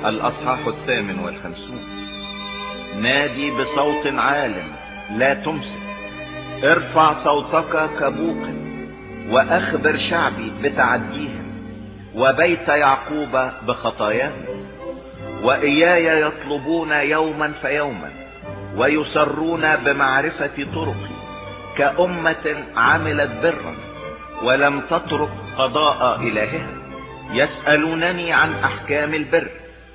الأصحاح 58. نادي بصوت عال لا تمسك، ارفع صوتك كبوق، واخبر شعبي بتعديهم وبيت يعقوب بخطاياهم. وإياي يطلبون يوما فيوما، ويسرون بمعرفة طرقي، كأمة عملت برا ولم تترك قضاء إلهها. يسألونني عن أحكام البر،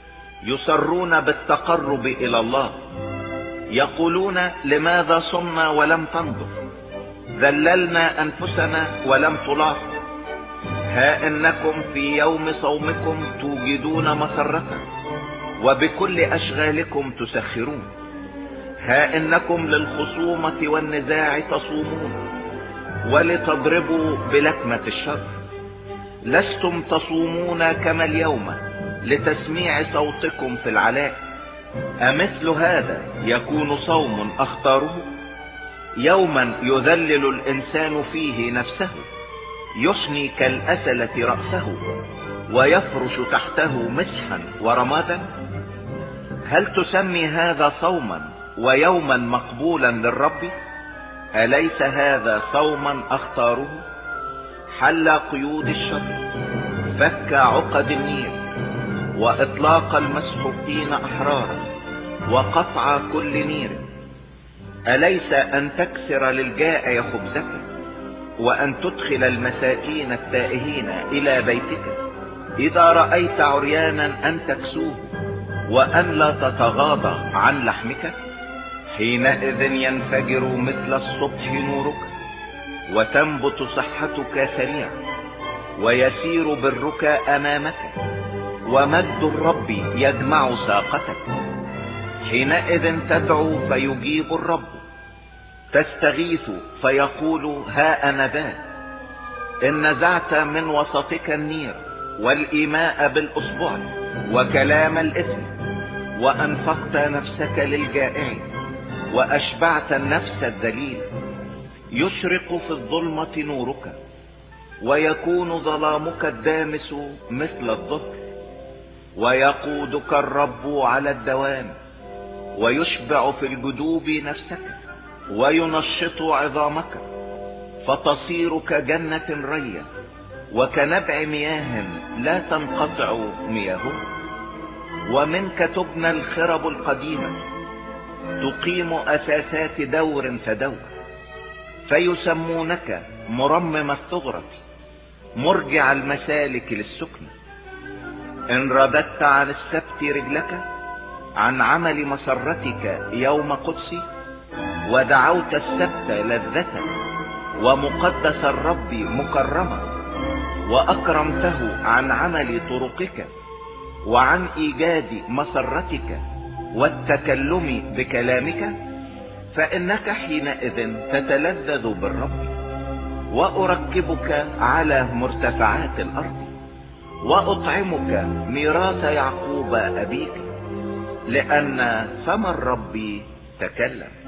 يسرون بالتقرب إلى الله. يقولون لماذا صمنا ولم تنظر، ذللنا أنفسنا ولم تلاحظ. ها إنكم في يوم صومكم توجدون مسرة، وبكل أشغالكم تسخرون. ها إنكم للخصومة والنزاع تصومون، ولتضربوا بلكمة الشر. لستم تصومون كما اليوم لتسميع صوتكم في العلاء. أمثل هذا يكون صوم أختاره؟ يوما يذلل الإنسان فيه نفسه، يحني كالأسلة رأسه، ويفرش تحته مسحا ورمادا. هل تسمي هذا صوما ويوما مقبولا للرب؟ أليس هذا صوما أختاره؟ حل قيود الشر، فك عقد النير، وإطلاق المسحوقين أحرارا، وقطع كل نير. أليس أن تكسر للجائع خبزك، وأن تدخل المساكين التائهين إلى بيتك؟ إذا رأيت عريانا أن تكسوه، وأن لا تتغاضى عن لحمك. حينئذ ينفجر مثل الصبح نورك، وتنبت صحتك سريعا، ويسير برك أمامك، ومجد الرب يجمع ساقتك. حينئذ تدعو فيجيب الرب، تستغيث فيقول ها أنا ذا. إن نزعت من وسطك النير والإيماء بالأصبع وكلام الإثم، وأنفقت نفسك للجائع وأشبعت النفس الذليل. يشرق في الظلمة نورك، ويكون ظلامك الدامس مثل الظهر. ويقودك الرب على الدوام، ويشبع في الجدوب نفسك، وينشط عظامك، فتصير كجنة رية، وكنبع مياه لا تنقطع مياهه. ومنك تبنى الخرب القديمة، تقيم أساسات دور فدور. فيسمونك مرمم الثغرة، مرجع المسالك للسكن. إن رددت عن السبت رجلك، عن عمل مسرتك يوم قدسي، ودعوت السبت لذة، ومقدس الرب مكرما، وأكرمته عن عمل طرقك، وعن إيجاد مسرتك والتكلم بكلامك، فإنك حينئذ تتلذذ بالرب. وأركبك على مرتفعات الأرض، وأطعمك ميراث يعقوب أبيك، لأن فم الرب تكلم.